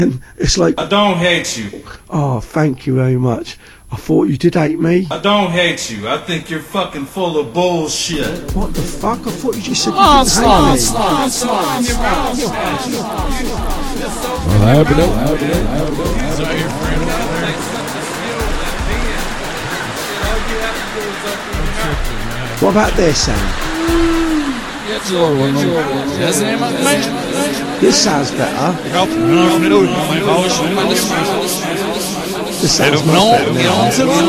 It's like, I don't hate you. oh, thank you very much. I thought you did hate me. I don't hate you. I think you're fucking full of bullshit. What the fuck? I thought you just said you didn't hate me. What about this sound? This sounds better. This sounds much better now.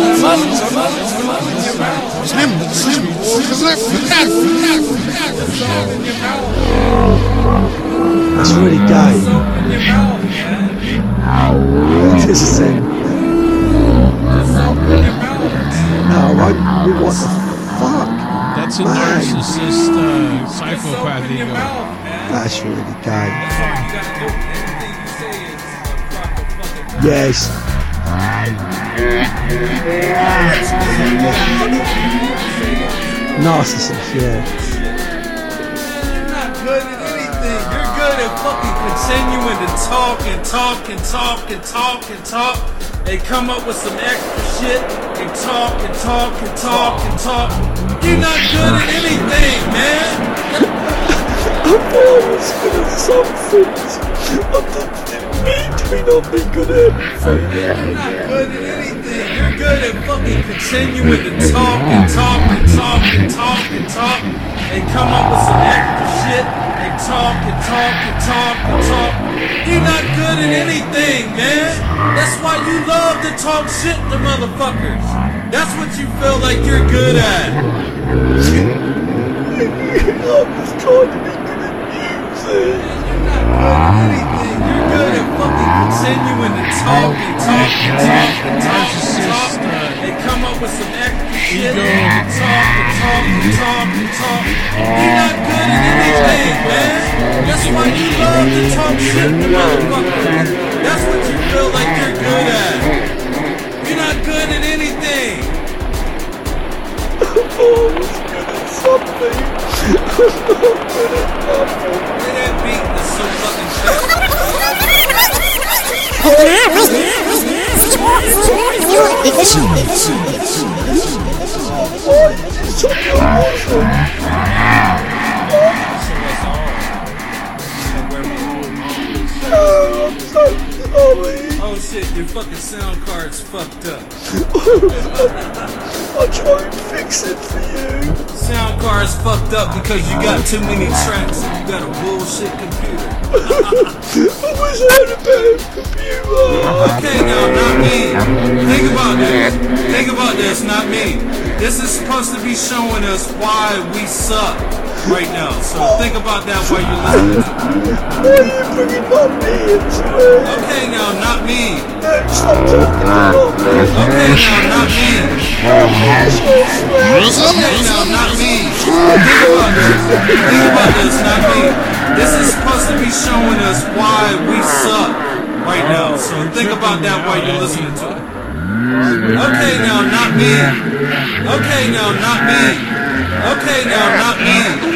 That's really gay. This is it. No, what the fuck? That's a narcissist, psychopath ego. That's really gay. Yes. Narcissist, yeah. You're not good at anything. You're good at fucking continuing to talk and talk and talk and talk and talk and come up with some extra shit and talk and talk and talk and talk. You're not good at anything, man. I thought I was good at some things. I didn't mean to be not be good at everything. You're not good at anything. You're good at fucking continuing to talk and talk and talk and talk and talk and come up with some extra shit and talk and talk and talk and talk. You're not good at anything, man. That's why you love to talk shit to motherfuckers. That's what you feel like you're good at. I was trying to be good at music. You're not good at anything. You're good at fucking continuing to talk and talk and talk and talk and talk and come up with some extra shit and talk and talk and talk and talk. You're not good at anything, man. That's why you love to talk shit to motherfuckers. That's what you feel like you're good at. You're not good at anything. I was good at something. I'm not good at nothing. Man, that beat is so fucking fast. Why you just took your emotion? I'm so sorry. Oh shit, your fucking sound card's fucked up. I'll try and fix it for you. Sound card's fucked up because you got too many tracks and you got a bullshit computer. I wish I had a better computer. Okay, now, not me. Think about this. Think about this, not me. This is supposed to be showing us why we suck right now. So think about that while you're listening to it. Why are you bringing up me into it? Okay, now, not me. No, stop talking about me. Okay, now, not me. Okay, now, not me. Think about this. Think about this, not me. This is supposed to be showing us why we suck right now. So think about that while you're listening to it. Okay, now, not me. Okay, now, not me. Okay, now, not me.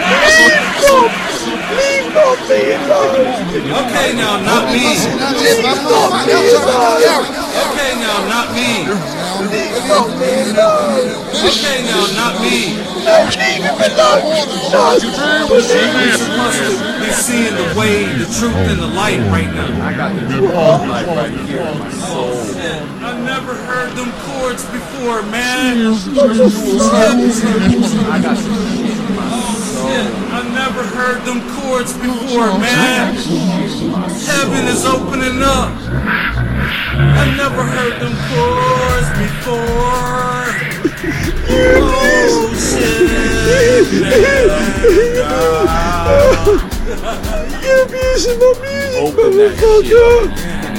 Leave not me alone. Okay, now, not me. Leave not me alone. Okay, now, not me. Leave not me alone. Okay, now, not me. No, leave him alone. No, We're supposed to be seeing the way, the truth, and the light right now. I got the true light right here in my soul. I've never heard them chords before, man. I've never heard them chords before, man. Heaven is opening up. I've never heard them chords before. Oh shit. You're abusing my music, motherfucker.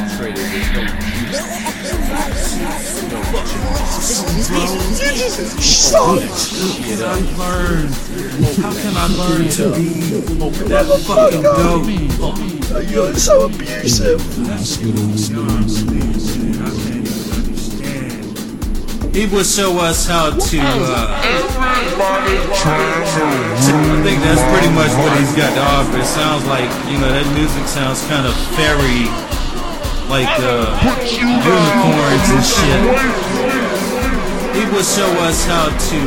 How can I learn to be that fucking dope? You're so abusive. He will show us how to, I think that's pretty much what he's got to offer. It sounds like, you know, that music sounds kind of fairy like unicorns and shit. He will show us how to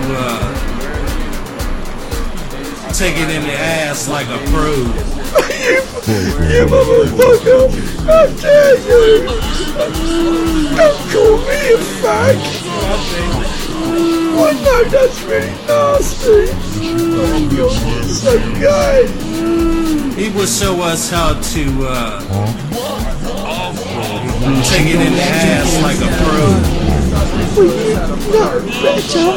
take it in the ass like a pro. You motherfucker! How dare you! Don't call me a fag! Oh no, that's really nasty! Oh God, you're so gay! He will show us how to take it in the ass like a pro. No, better!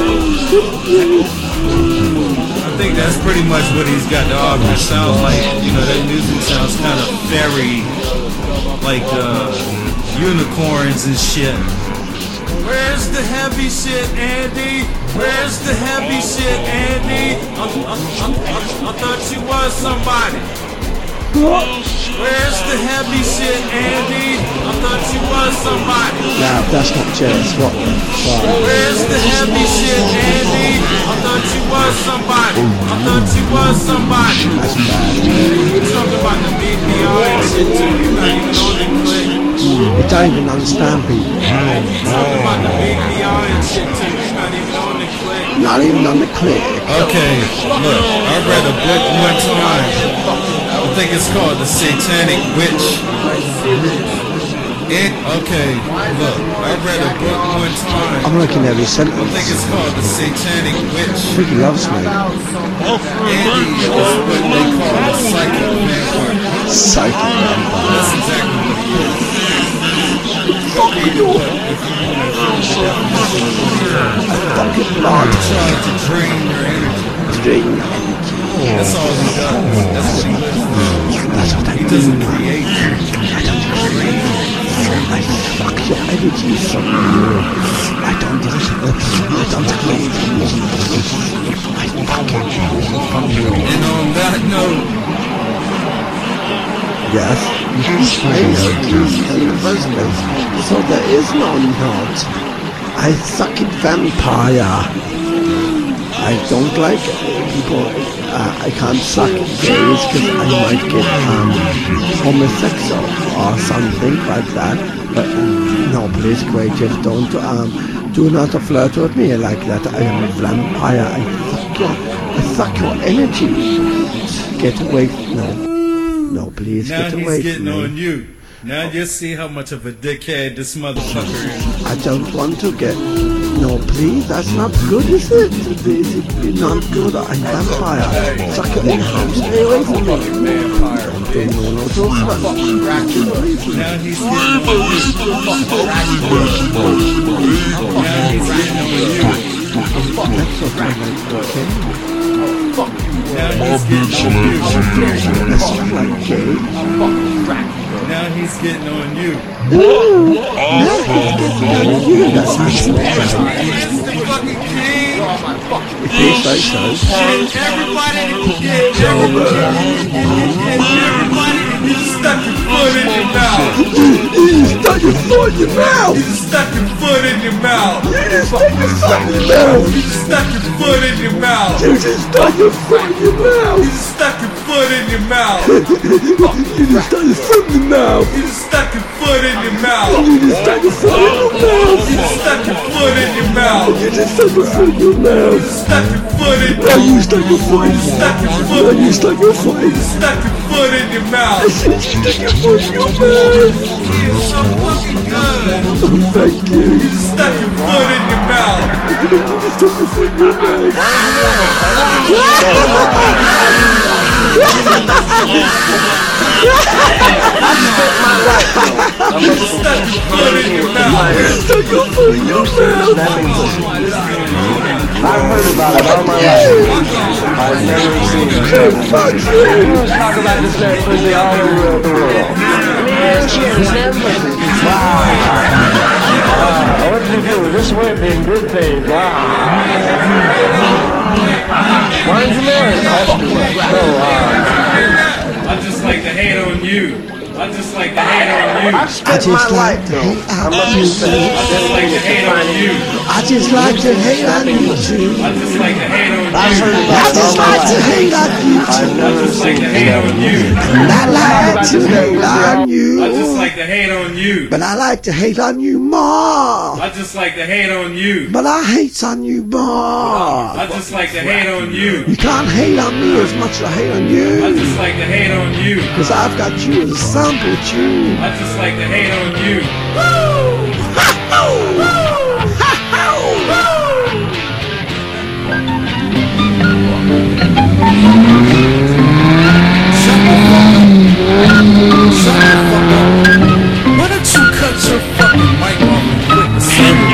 I think that's pretty much what he's got to offer. It sounds like, you know, that music sounds kind of fairy, like unicorns and shit. Where's the heavy shit, Andy? Where's the heavy shit, Andy? I thought you was somebody. Where's the heavy shit, Andy? I thought you was somebody. No, that's not jazz. What the fuck? Where's the heavy shit, Andy? I thought you was somebody. I thought you was somebody. That's bad. You talking about the BPR and shit too. You're not even on the click. You don't even understand people. You talking about the BPR and shit too. You're not even on the click. Not even on the click. Okay, look, I read a book one time. I think it's called The Satanic Witch. Okay, look, I read a book one time. I'm looking at his I think sentence. it's called The Satanic Witch. He loves me. Andy is what they call a psychic vampire. Psychic vampire. That's exactly what he is. Fucking blood. Trying to drain your energy. Drain. That's all he does. That's what he lives for. That's what I He do. doesn't create. I don't create. I suck your energy from you. I don't create energy. I fucking from you. And on that note, Yes. In the first place. So there is no note. I suck it vampire. I don't like people. I can't suck gays because I might get homosexual or something like that. But no, please, creative, don't do not flirt with me like that. I am a vampire. I suck your energy. Get away. No, please, now get away he's from getting me. on you. Now you see how much of a dickhead this motherfucker is. I don't want to get... No, please, that's not good, is it? It's not good. I'm vampire. Suck it in house. Stay away from me. Don't do no to Now he's getting on you. Now he's getting on you. That's okay. Now he's getting on you. That's not like gay. Now he's getting on you. That's actually He's the fucking king. if you say so. Everybody you stuck your foot in your mouth. You stuck your foot in your mouth. You stuck your foot in your mouth. You just stuck your foot in your mouth. You stuck your foot in your mouth. You just stuck your foot in your mouth. You stuck your foot in your mouth. You just stuck your foot in your mouth. You stuck your foot in your mouth. You just stuck your foot in your mouth. You stuck your foot in your mouth. You just stuck your foot in your mouth. Stuck your foot in Now you stuck your foot. Stuck your Now foot. you stuck your foot. Stuck your foot in your mouth. I said you stuck your foot in your mouth. You're so fucking good. Oh, thank you. You stuck your foot in your mouth. You just stuck your foot in your mouth. You stuck your foot in your mouth. You stuck your foot in your mouth. I've heard about it all my life. I've never seen it. Fuck you. People talk about this man pussy all over the world. Man, shit, this man pussy. Wow. What did you do? This whipping good things. Wow. Why did you marry? So, I just like to hate on you. I I just like to hate on you. I spent my life, though. I must confess, I dedicated to finding you. I just like to hate on you too. I just like to hate on you. I've heard I about it all just my like to life. hate on you I've too. never just like seen to hate on you. And I like to hate on I just you. like to hate on you. But I like to hate on you more. I just like to hate on you. But I hate on you more. I just like to hate on you. You can't hate on me as much as I hate on I you. just like to hate on you. Cause I've got you as a sample tune. I just like to hate on you. Why don't you cut your fucking mic off and quit the server,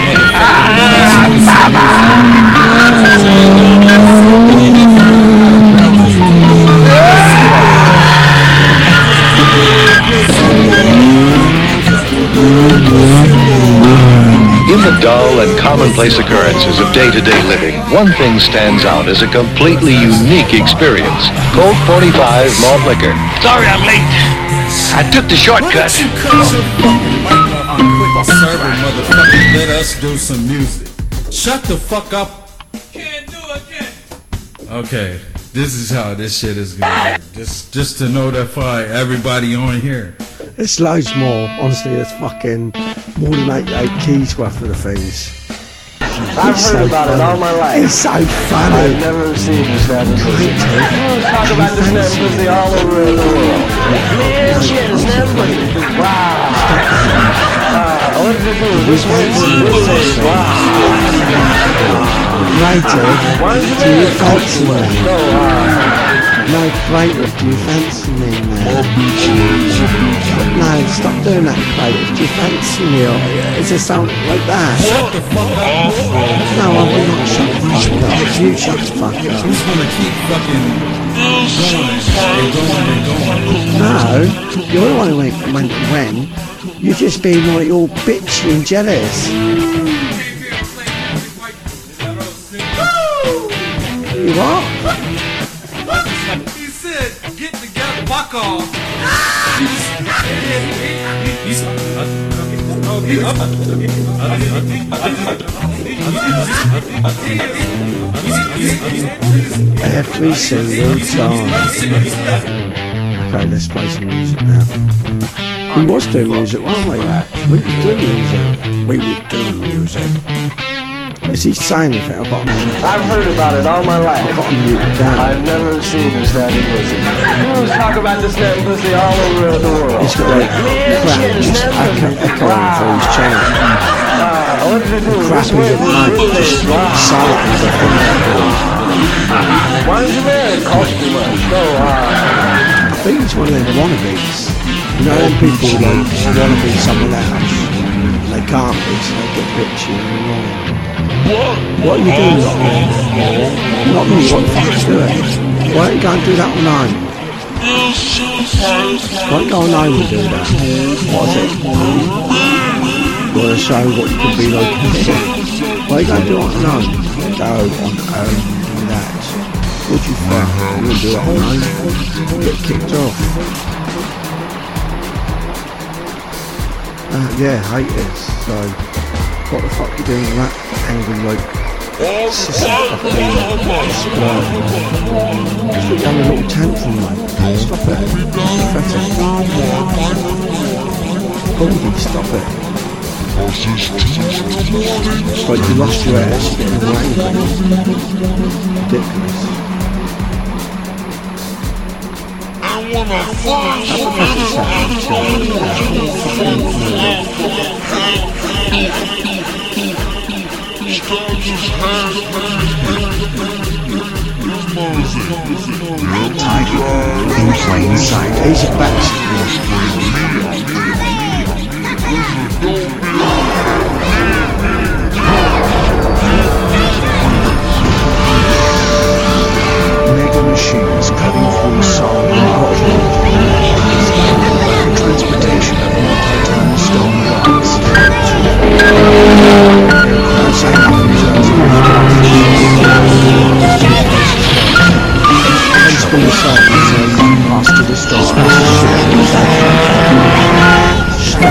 In the dull and commonplace occurrences of day-to-day living, one thing stands out as a completely unique experience. Colt 45 malt liquor. Sorry I'm late. I took the Why don't shortcut. you cut your fucking mic off and quit the server, motherfucker? Let us do some music. Shut the fuck up. Can't do it. Okay, this is how this shit is gonna work. Just to notify everybody on here. There's loads more. Honestly, there's fucking more than 88 keys worth of the things. I've heard about it all my life. It's so I've funny. never seen this happen. Talk about this never pussy all over the world. Man, shit, it's never. Wow. What did you do? This way, this way. Wow. Later, Why did you do you do fancy me? No, No, Crater, do you fancy me now? No, stop doing that, Crater. Do you fancy me? Or is there something like that? Shut the fuck up. No, I will not shut the fuck up. You shut the fuck up. Who's gonna keep fucking going and going? No, you're the one who went when. You're just being like all bitchy and jealous. You what? He said, get together, fuck off. Every single time. Okay, let's play some music now. We was doing music, weren't we? We was doing music. We was doing music. Is he saying anything? I've got him. I've heard about it all my life. I've got him muted down. I've never seen this happen pussy. People talk about this damn pussy all over the world. He's got like crap just echoing through his channel. What did you do? Crap is at night, just silent as a thing. Why did you wear a costume? So, I think it's one of them wannabes. You know, when people like want to be someone else, and they can't be, so they get bitchy and annoying. What are you doing, Lockman? Lockman, what the fuck are you doing? Why don't you go and do that on home? Why don't you go on home and do that? What is it? You want to show what you can be like? Why don't you go and do it on home? Go on home and do that. What do you think? You want to do it on home? Get kicked off. Yeah, haters. So, what the fuck are you doing with that angry like? It's just fucking explode. Just look down a little tantrum, mate. Stop it. It's pathetic. Stop it. It's like you lost your ass, you're getting all angry. Ridiculous. Title, In Plain Sight. He's a bastard. Mega machines cutting through solid rock. Transportation of multi-ton stone blocks. Don't say nothing, Joe. Let's go inside and say, pass to the store.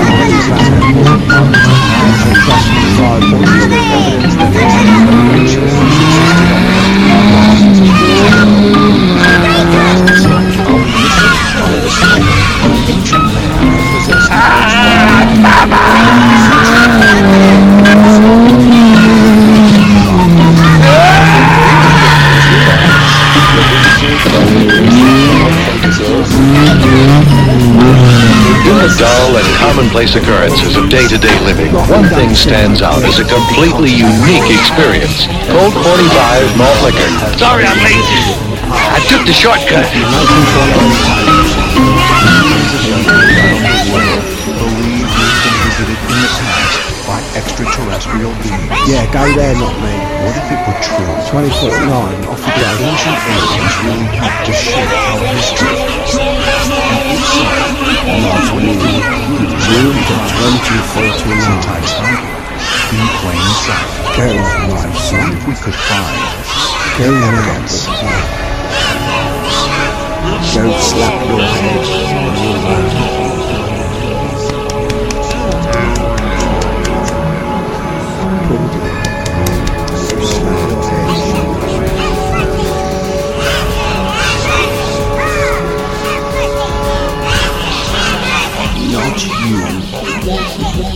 Dull and commonplace occurrences of day-to-day living, one thing stands out as a completely unique experience. Colt 45 malt liquor. Sorry I'm late. I took the shortcut. By extraterrestrial beings. Yeah, go there, not me. What if it were true? 2049, off you go. Ancient aliens really helped to shape our history. And if so, June 2049. Titanic in plain sight. Go live, What son. if we could find Go now. evidence? Don't slap your head on your own. Not you.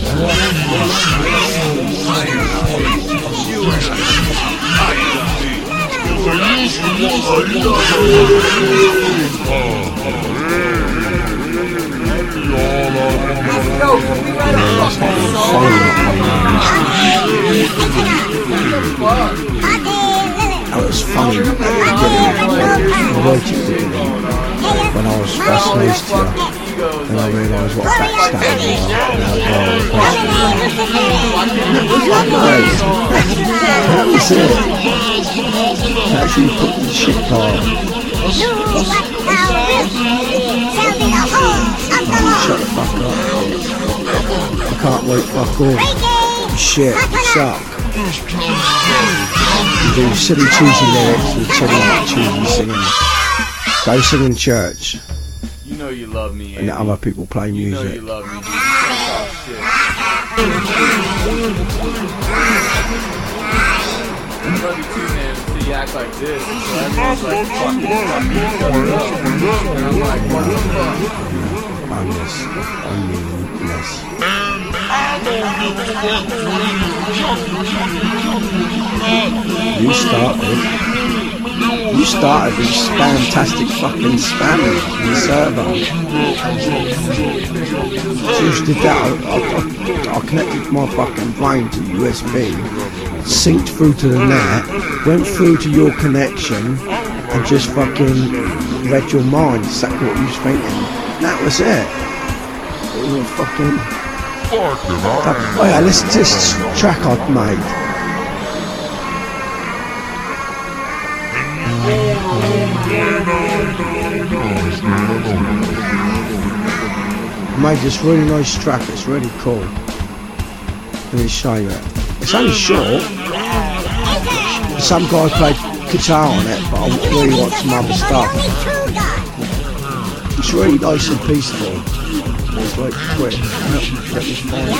That was funny at the beginning. When I was first raised here, then I realised what a backstabber was. That was it. Actually put the shit on. Shut the fuck up. I can't wait fuck off. Shit, suck. You do silly cheesy lyrics with silly cheesy singing. Go sing in church You know you love me, and let other people play You know you music. love me, dude. Oh, shit. I love you too, man, until you act like this. So everyone's like, fucking shut up. And I'm like, what the fuck? Oneness. Onlyness. You started this fantastic fucking spamming on the server. Just did that. I connected my fucking brain to USB, synced through to the net, went through to your connection, and just fucking read your mind, exactly what you was thinking. That was it. It was fucking. Oh yeah, listen to this track I've made. I made this really nice track, it's really cool. Let me show you it. It's only short. Some guy played guitar on it, but I really want some other stuff. It's really nice and peaceful. It's like quick. Get this fine.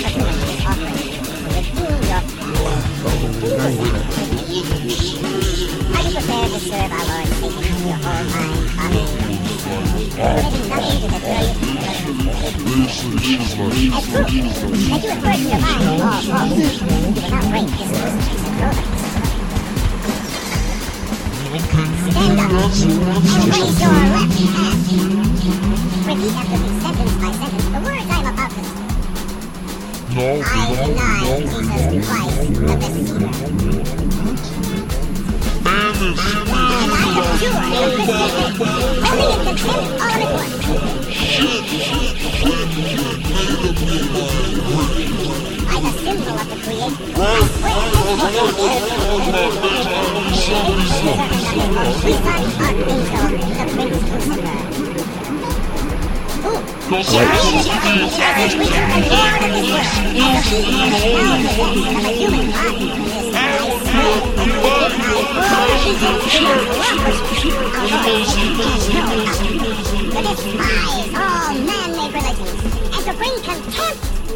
Are you prepared to serve our Lord Satan with your whole mind, body, and everything nothing to deter you? As proof that you have burdened your mind with all faults, you will not break this crucifix and throw them. Stand up and raise your left hand. Repeat after me, sentence by sentence, the words I am about to say. I deny Jesus Christ the Messiah. And I abjure the Christian faith, holding in contempt all at once. By the symbol of the Creator, I swear to Archangel, the Prince Lucifer. Who shall reign in heaven as creature and Lord of this world, as a being and power possessed of a human body. This I swear, and I give my full allegiance to the robbers of our Lord to despise all man-made religions, and to bring contempt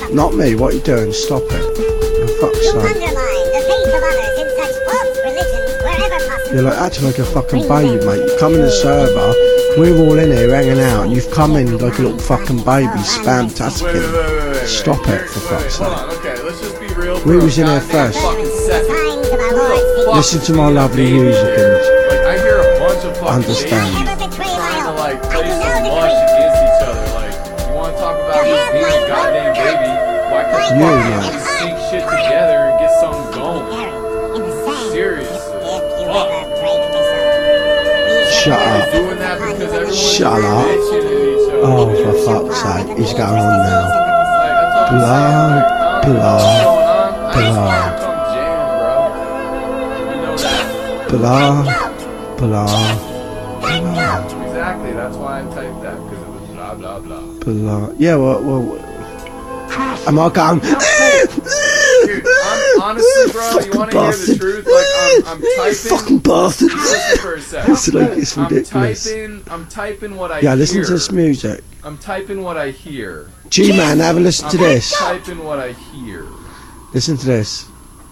Not me, what are you doing? Stop it. For fuck's To sake. undermine the faith of others in such false religions wherever possible. You're like acting like a fucking baby, mate. You come in the server, we're all in here hanging out, and you've come in like a little fucking baby, spam-tasking. Wait. Stop it, for fuck's Hold sake. on, okay, let's just be real. We was in here first. Fucking The second. signs of our Lord's Fuck. Listen to my lovely music and Like, I hear a bunch of fucking understand. babies Never betray my trying to oath. like I play do some know the lush truth. against each other. Like, you want to talk about just being a goddamn baby? Why can't You, you man. sync shit together and get something going? Harry, in the sand. Seriously. If you Fuck. ever break me so. Shut up. Doing that because everyone's Shut up. bitching at each other. Oh, for fuck's sake, he's going on now. Like, that's all I'm Blah, saying. Like, I don't know blah, what's going on. I just blah. want to come jam, bro. You know that. Blah, blah, blah, Exactly. That's why I typed that, because it was blah, blah, blah. blah. Yeah, well, am I going? Dude, I'm, honestly, bro, you want to hear the truth? Like, I'm typing. Fucking bastard. Listen for a second. It's like, it's ridiculous. I'm typing what I Yeah, hear. listen to this music. I'm typing what I hear. G-Man, have a listen to I'm this. typing what I hear. Listen to this.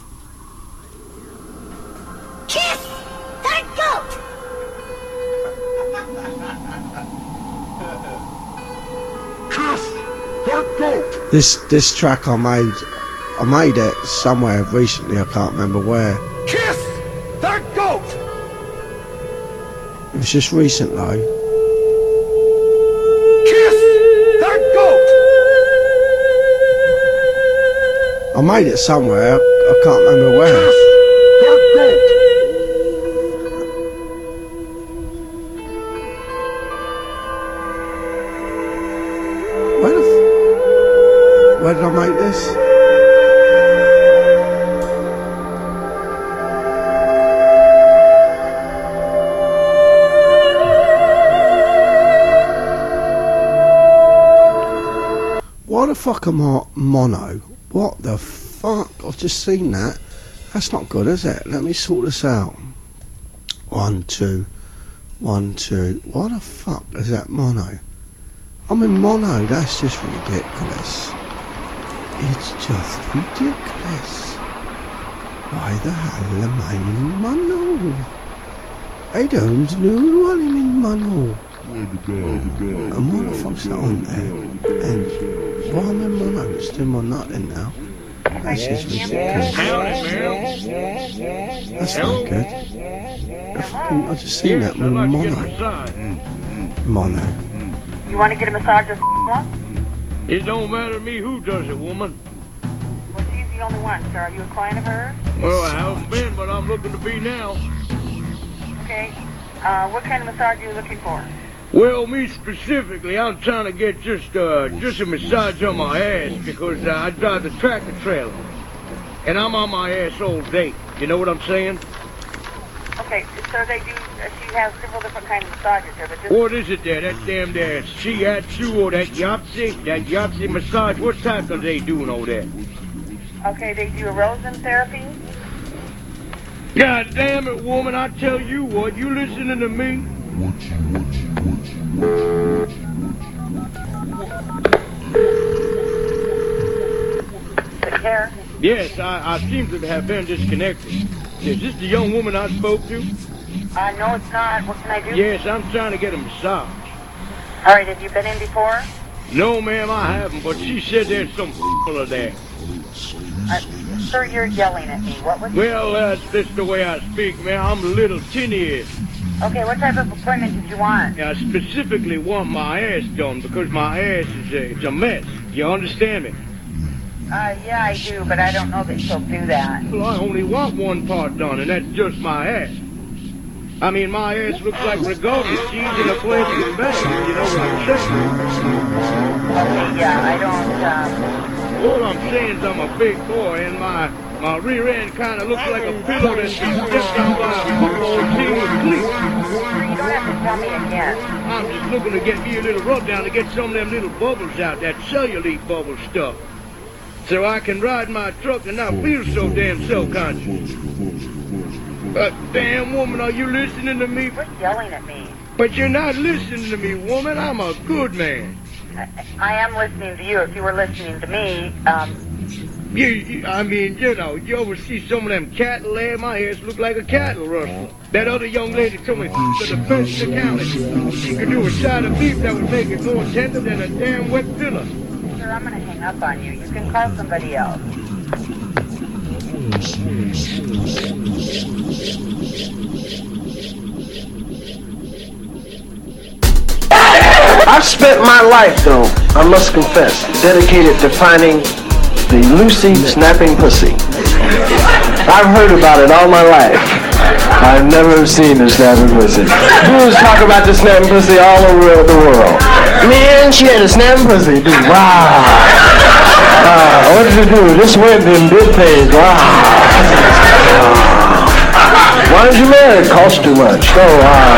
Kiss that goat! This track I made it somewhere recently. I can't remember where. Kiss that goat! It was just recently. Kiss that goat! I made it somewhere. I can't remember where. That goat! Where did I make this? Why the fuck am I mono? What the fuck? I've just seen that. That's not good, is it? Let me sort this out. 1, 2, 1, 2. Why the fuck is that mono? I'm in mono. That's just ridiculous. It's just ridiculous. Why the hell am I in mono? I don't know why I'm in mono. And why the fuck's that on there? And why am I in mono? It's doing my nothing now. That's just ridiculous. That's not good. I just seen that with mono. Mono. You want to get a massage or one? It don't matter to me who does it, woman. Well, she's the only one, sir. Are you a client of hers? Well, I haven't been, but I'm looking to be now. Okay. What kind of massage are you looking for? Well, me specifically, I'm trying to get just a massage on my ass because I drive the tractor trailer. And I'm on my ass all day. You know what I'm saying? Okay, sir, they do, she has several different kinds of massages here, but just... What is it there? That damn there shiatsu or that Yahtzee massage? What type are they doing over there? Okay, they do erosion therapy. God damn it, woman, I tell you what, you listening to me? The hair. Yes, I seem to have been disconnected. Is this the young woman I spoke to? No, it's not. What can I do? Yes, I'm trying to get a massage. All right, have you been in before? No, ma'am, I haven't, but she said there's some of that. Sir, you're yelling at me. What was Well, that's just the way I speak, man. I'm a little tinny-head. Okay, what type of appointment did you want? I specifically want my ass done because my ass is it's a mess. You understand me? Yeah, I do, but I don't know that she'll do that. Well, I only want one part done, and that's just my ass. I mean, my ass looks like regalia cheese in a plastic bag. You know what I'm saying? Okay, yeah, I don't, All I'm saying is I'm a big boy, and my rear end kind of looks like a pillow that's been stepped on by a football team with cleats. You don't have to tell me again. I'm just looking to get me a little rub down to get some of them little bubbles out, that cellulite bubble stuff. So I can ride my truck and not feel so damn self-conscious. Damn woman, are you listening to me? You're yelling at me. But you're not listening to me, woman. I'm a good man. I am listening to you. If you were listening to me, I mean, you know, you ever see some of them cattle there? My ears look like a cattle rustler. That other young lady told me to the best accountant. She could do a side of beef that would make it more tender than a damn wet filler. sir, I'm going to hang up on you. You can call somebody else. I've spent my life, though, I must confess, dedicated to finding the Lucy snapping pussy. I've heard about it all my life. I've never seen a snapping pussy. Dudes talk about the snapping pussy all over the world. Man, she had a snapping pussy. Dude, wow. What did you do? Just went and did things. Wow. Why did you marry? It cost too much. Oh, wow.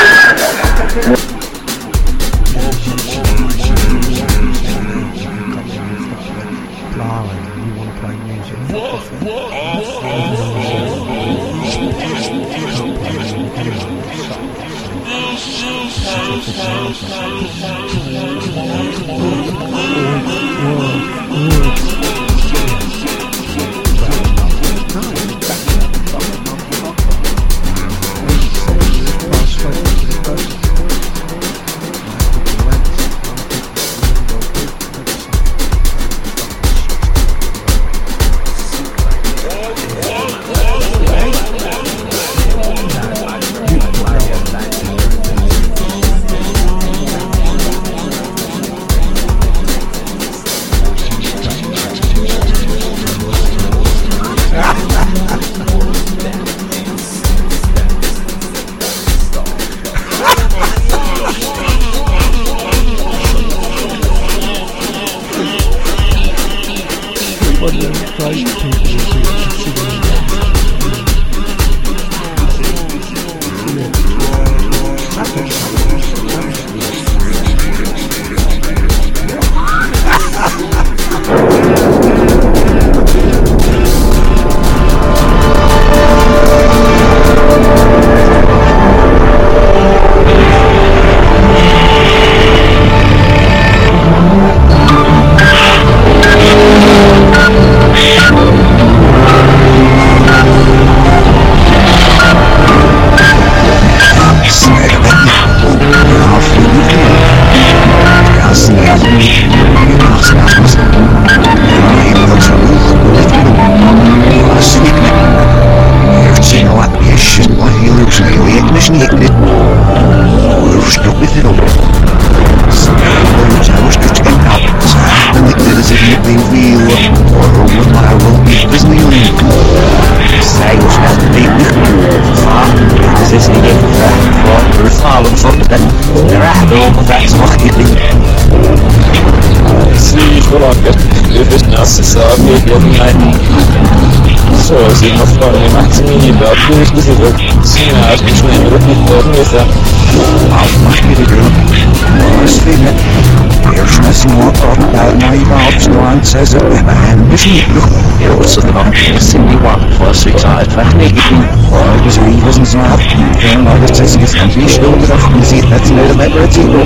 Says it, man, mission it. It was the Cindy Walk for 6 hours. Fascinating. Or it was reasons not. And all the says it's and be still with us. You see, that's not a better zero.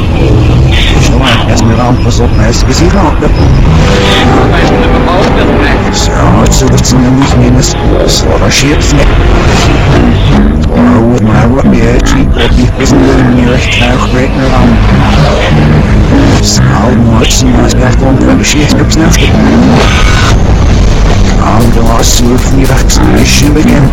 So I asked me around for some nice busy round. So it's a little news means sort of shapes. Or with my rugby cheap or be isn't the nearest half breaking around. So much nice back on the shit strips now. I'm the last word from the vaccination again.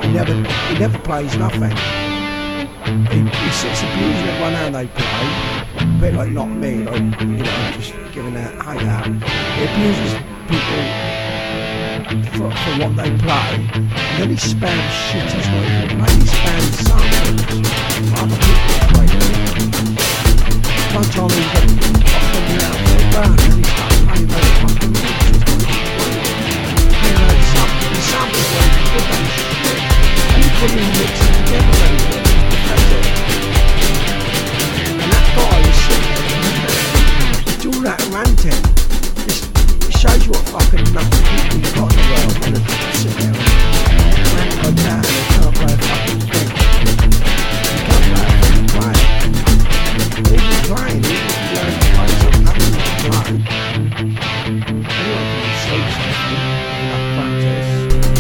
He never plays nothing. He sits abusing everyone how they play. A bit like not me, like, you know, just giving a hate out. He abuses people for what they play, and then he spams shit he's not even playing. He spams samples for other people's play. One time he got fucking out of the band and he started playing those fucking music. Playing those samples, the samples were good and shit, and he put them mixing together and that's it. And that guy was sitting there, do all that ranting. It shows you what fucking nothing people you've got in the world when they sit there and rant like that and they can't play a fucking thing. You can't play a fucking play. But if you're playing, you just learn to play something other than play. Anyone can say something enough practice.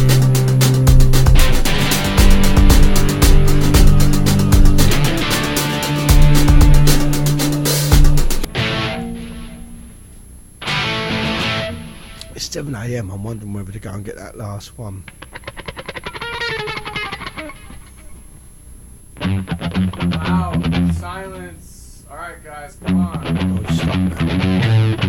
It's 7 AM, I'm wondering whether to go and get that last one. Wow, silence. Alright guys, come on. Oh, stop now.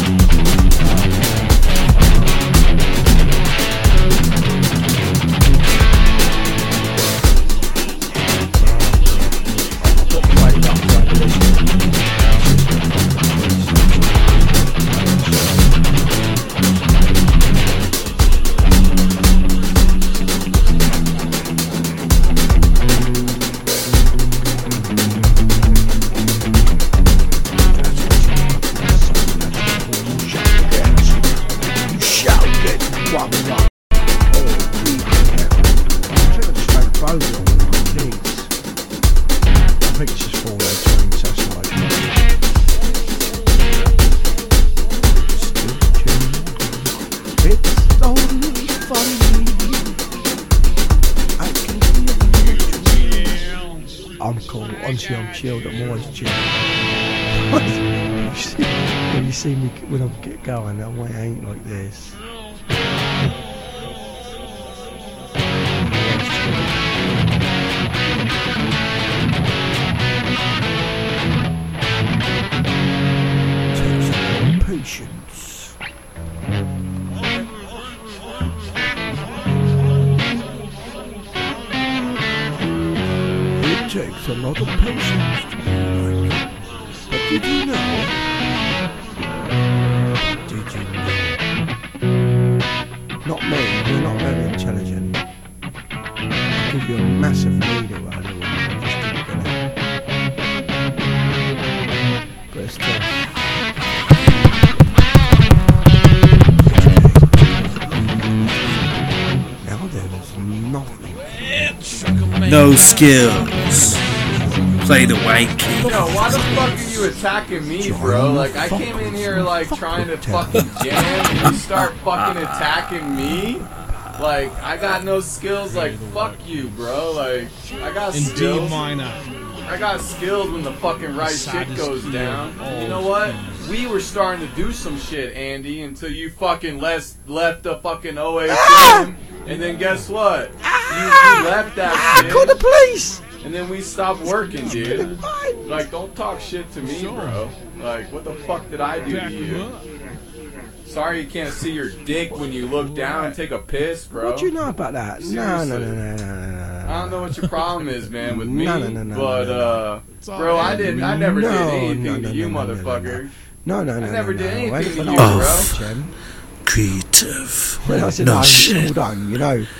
I'm chilled, I'm always chilled. When you see me, when I get going, I ain't like this. Takes a lot of patience. It takes a lot of patience to be like. But did you know? Not me, you're not very intelligent. I'll give you a massive leader right away. Just didn't get it. But it's tough. Now there is nothing. No skills. Play the white kid. Yo, why the fuck are you attacking me, bro? Like, I came in here, like, trying to fucking jam, and you start fucking attacking me? Like, I got no skills, like, fuck you, bro. Like, I got skills. In D minor. I got skills when the fucking right shit goes down. You know what? We were starting to do some shit, Andy, until you fucking left the fucking OA team. And then guess what? You left that shit. Call the police! And then we stopped working, dude. Like, don't talk shit to me, bro. Like, what the fuck did I do to you? Sorry you can't see your dick when you look down and take a piss, bro. What do you know about that? No. I don't know what your problem is, man, with me. No. But, bro, I never did anything to you, motherfucker. No. I never did anything to you, bro. Creative. When I said, no shit. Hold on, you know.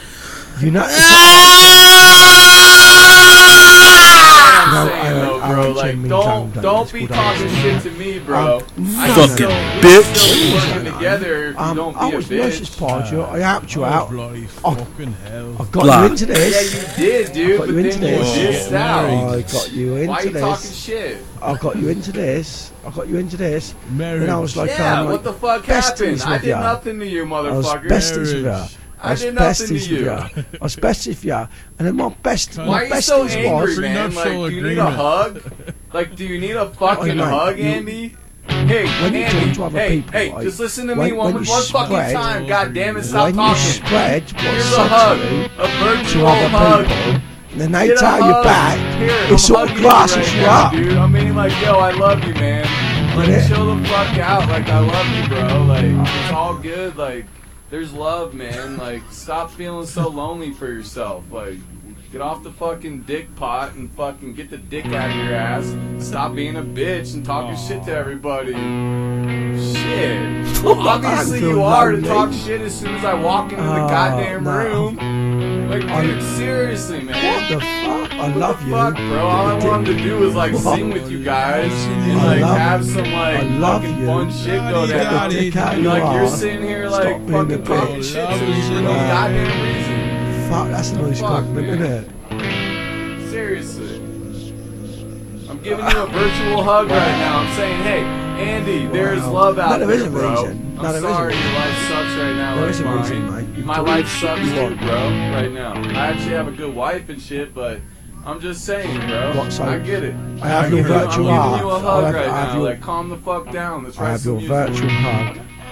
Bro, like, don't be talking shit to me, bro. Fucking bitch. Working together, if you don't be a bitch. I helped you out. I got you into this. Yeah, you did, dude. But then you dissed out. I got you into this. Why are you talking shit? I got you into this. And I was like, yeah, what the fuck happened? I did nothing to you, motherfucker. I was besties with her. I was besties with you. I was besties with you. And then my besties Why are you so angry, man? Like, do you need a hug? Like, do you need a fucking hug, Andy? hey, when you Andy, talk to other people, hey, right, just listen to when- me one when you fucking spread- time. God damn it, stop when you talking. spread what's Here's a said hug, to you a to virtual other hug. people, then they Get a tell you hug. back, Here, it I'm sort of hugging glasses right you now, up. dude. I mean, like, yo, I love you, man. Like, Yeah. chill the fuck out. Like, I love you, bro. Like, it's all good. Like, there's love, man. Like, stop feeling so lonely for yourself. Like, get off the fucking dick pot and fucking get the dick out of your ass. Stop being a bitch and talking shit to everybody. Shit. Obviously you are to talk shit as soon as I walk into the goddamn no. room. Like, dude, seriously, man. What the fuck? I love you. Fuck, bro. All I wanted to do was like sing with you guys and I like love have you. some like I love fucking you. fun shit go Get the down. dick out And your like you're arse. sitting here Stop like being a fucking talking bitch. shit to me for no goddamn reason. Fuck, that's a nice Fuck, compliment, man. isn't it? Seriously. I'm giving you a virtual hug right now. I'm saying, hey, Andy, there's love out No, there is there, a bro. reason. No, I'm there is a sorry reason. your life sucks right now There like is a reason, mine. mate. You've My done life the shit sucks you too, want. bro, right now. I actually have a good wife and shit, but I'm just saying, bro. What, so I get it. I have your get it. I'm virtual giving hug. you a I'll hug have- right I have now. your- Like, calm the fuck down. Let's I write have some your music. virtual hug.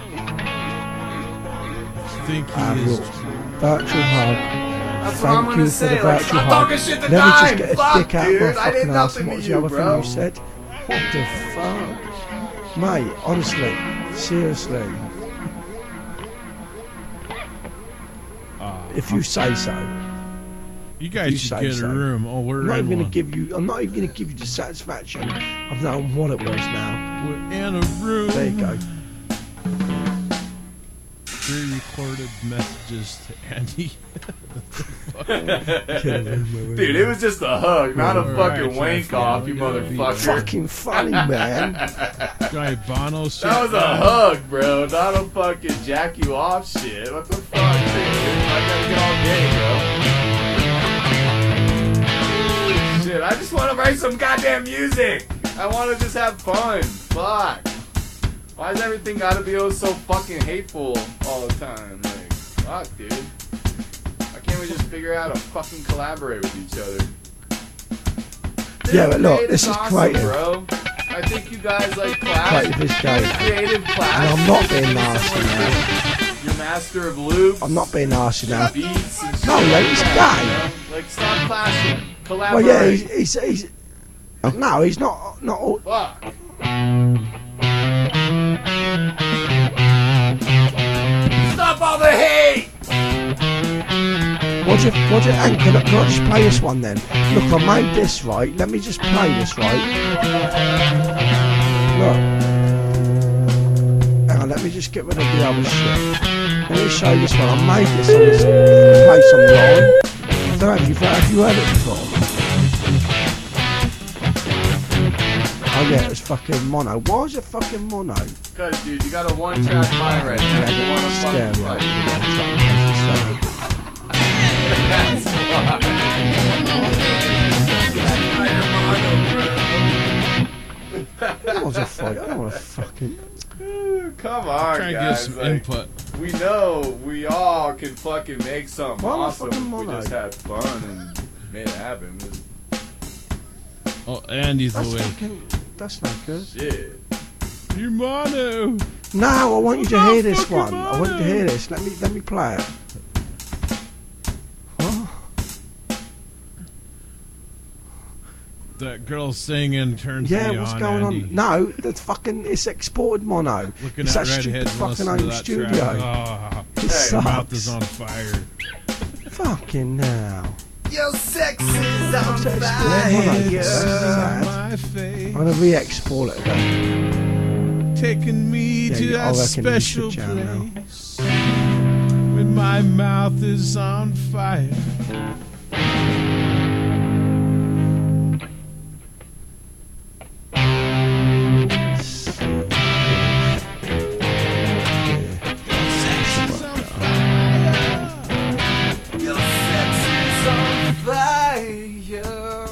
I think I have he your is. virtual hug. That's what I'm Thank gonna you for say. the Like, virtual stop hug. talking shit to Let me just Dime. get a Fuck, dick out of my dude. I did fucking ass. nothing What to was you, the other bro. thing you said? What the fuck? Mate, honestly, seriously. If you say so. You If guys you should say get so. a room. Oh, we're I'm not in even one. gonna give you. I'm not even gonna give you the satisfaction of knowing what it was now. We're in a room. There you go. Pre-recorded messages to Andy. Dude, it was just a hug, not a fucking wank off, you motherfucker. Fucking funny, man. Guy Bono shit. That was a hug, bro, not a fucking jack you off shit. What the fuck, dude? I gotta get all gay, bro. Shit, I just want to write some goddamn music. I want to just have fun. Fuck. Why does everything gotta be so fucking hateful all the time? Like, fuck, dude. Why can't we just figure out how to fucking collaborate with each other? Yeah, but look, Creative this is awesome, creative. bro. I think you guys like class. Creative is great. Creative class. And I'm not being nasty now. You're master of loops. I'm not being nasty now. Beats and shit No, like, like he's that, gay. you know? Like, stop clashing. Well, Collaborate. yeah, he's no, he's not all. Fuck. Stop all the hate! And can I just play this one then? Look, I made this right. Let me just play this right. Look. Hang on, let me just get rid of the other shit. Let me show you this one. I made this on this place online. I don't know if have you heard it before? Oh yeah, it's fucking mono. Why is it fucking mono? Cause, dude, you got a one-track mind right now. You want to fucking Stereo. fight. That's why. I don't want to fight. I don't want to fucking. Come on, Try and get guys. some like, input. We know we all can fucking make something Why am I awesome fucking if we mono? just had fun and made it happen. Oh, Andy's That's away. fucking. That's not good. Shit. You mono. No, I want you to hear this fucking one. I want you to mono. hear this. Let me play it. Huh? That girl singing turns Yeah, me what's on, going Andy. on? No, that's fucking. It's exported mono. Looking It's at that stupid redheads fucking listening home to that studio. track. Oh, It your mouth sucks. is on fire. Fucking now. Your sex is I'm so My face. I'm gonna re-export it again. Taking me Yeah, to I that reckon you special should jam now. place when my mouth is on fire. Your sex is on fire.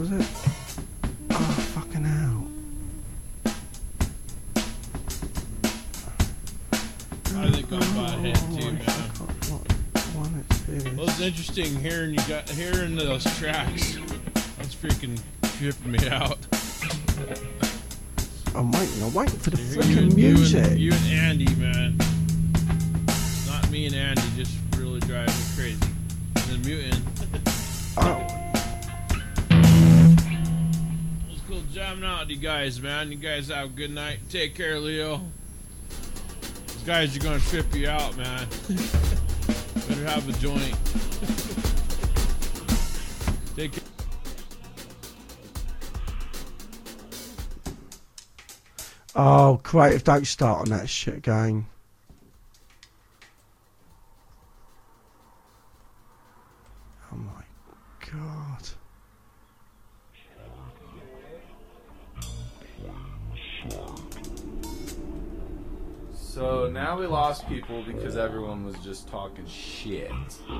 was it? Oh, fucking hell. I think I'm about ahead too, man. Well, it's interesting hearing those tracks. That's freaking tripping me out. I'm waiting for the freaking music. You and Andy, man. Not me and Andy, just really driving me crazy. And then mutant. Oh. Let's go jamming out, you guys, man. You guys have a good night. Take care, Leo. These guys are gonna trip you out, man. Better have a joint. Take care. Oh, creative, don't start on that shit again. Oh my god. So now we lost people because everyone was just talking shit.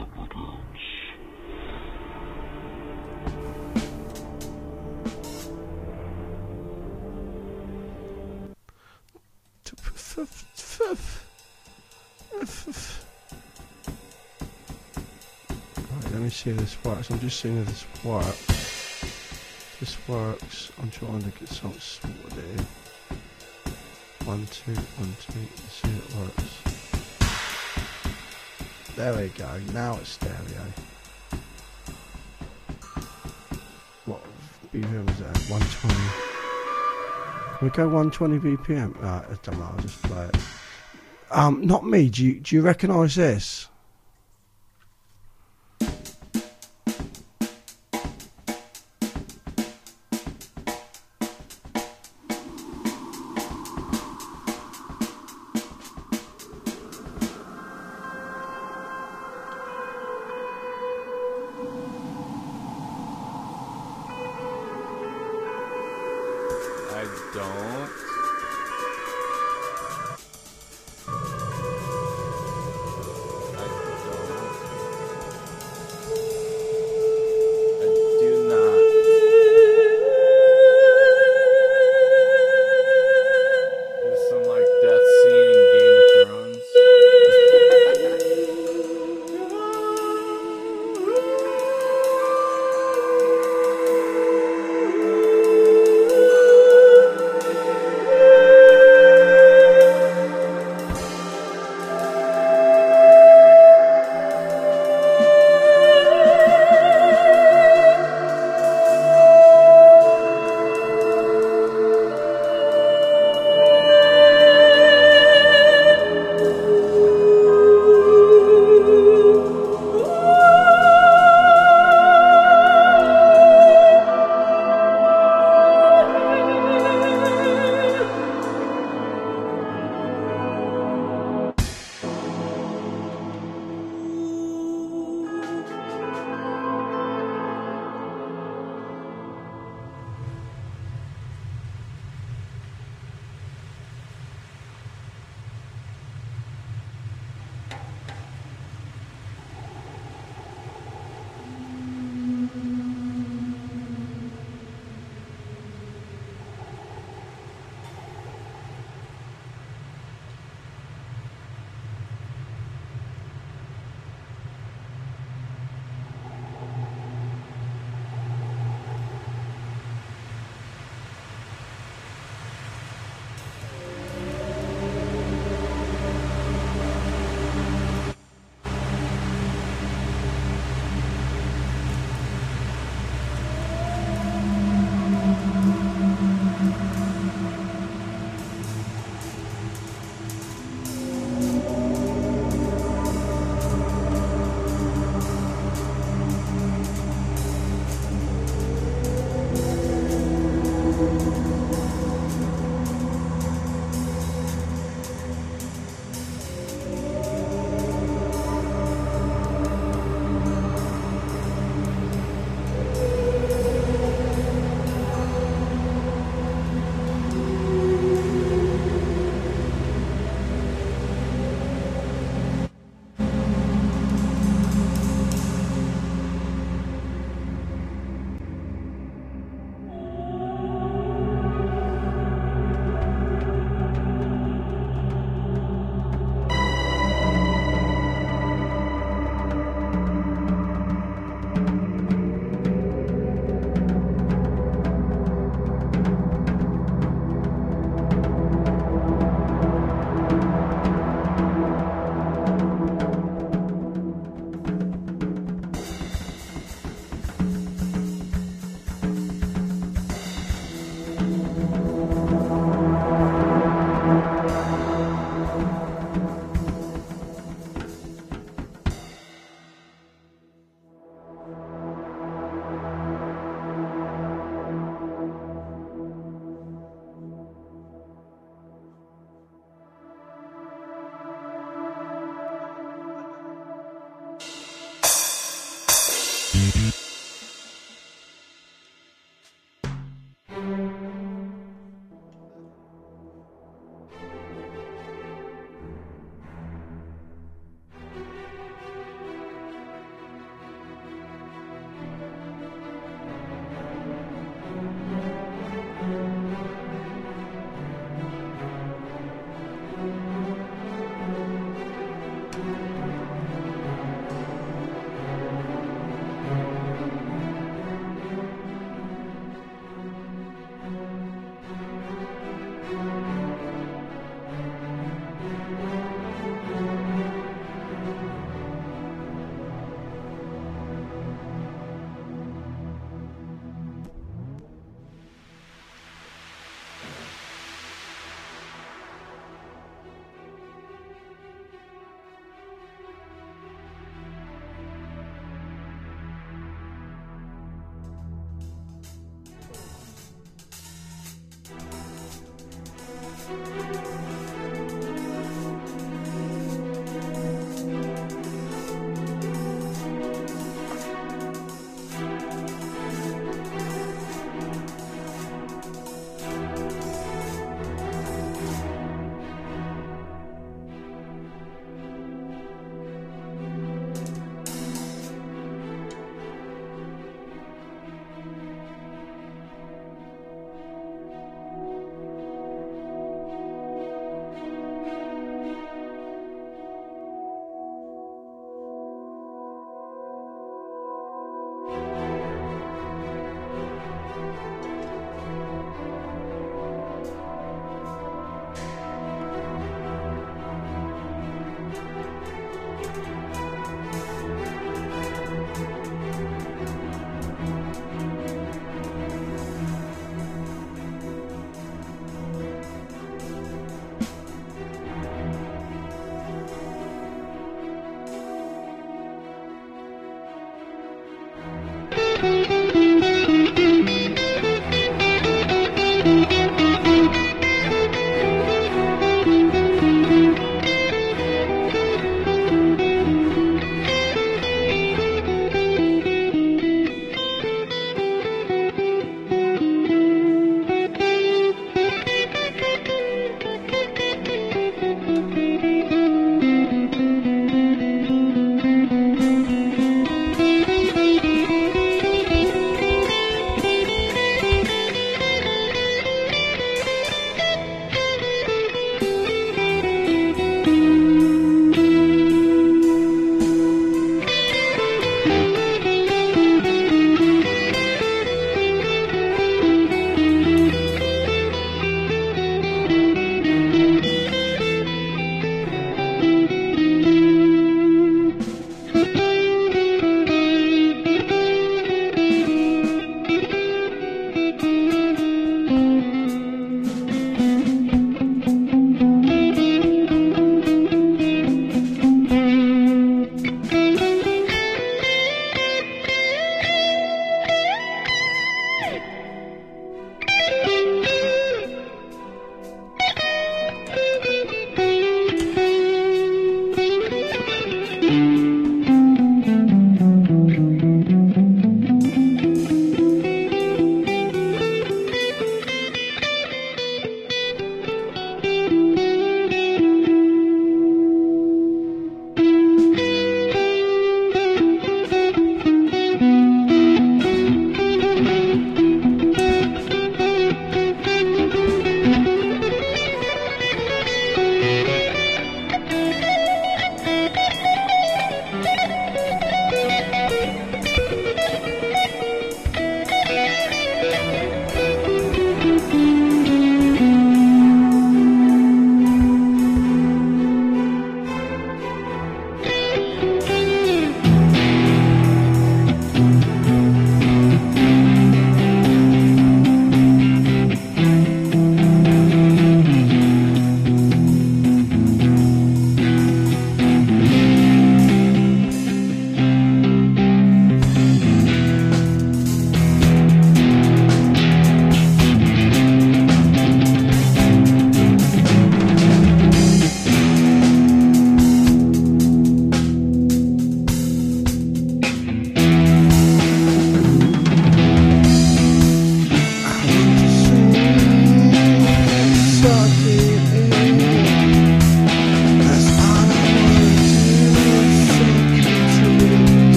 Right, let me see if this works. I'm just seeing if this works. This works. I'm trying to get something sorted here. 1, 2, 1, 2. Let's see if it works. There we go. Now it's stereo. What BPM is that? 120. Can we go 120 BPM? Right, I don't know. I'll just play it. Not me. Do you recognise this? I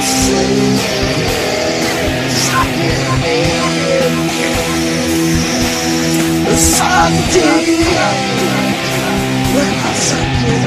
Suck it. When I suck it.